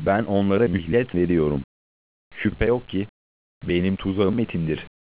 Ben onlara mühlet veriyorum. Şüphe yok ki benim tuzağım Metin'dir.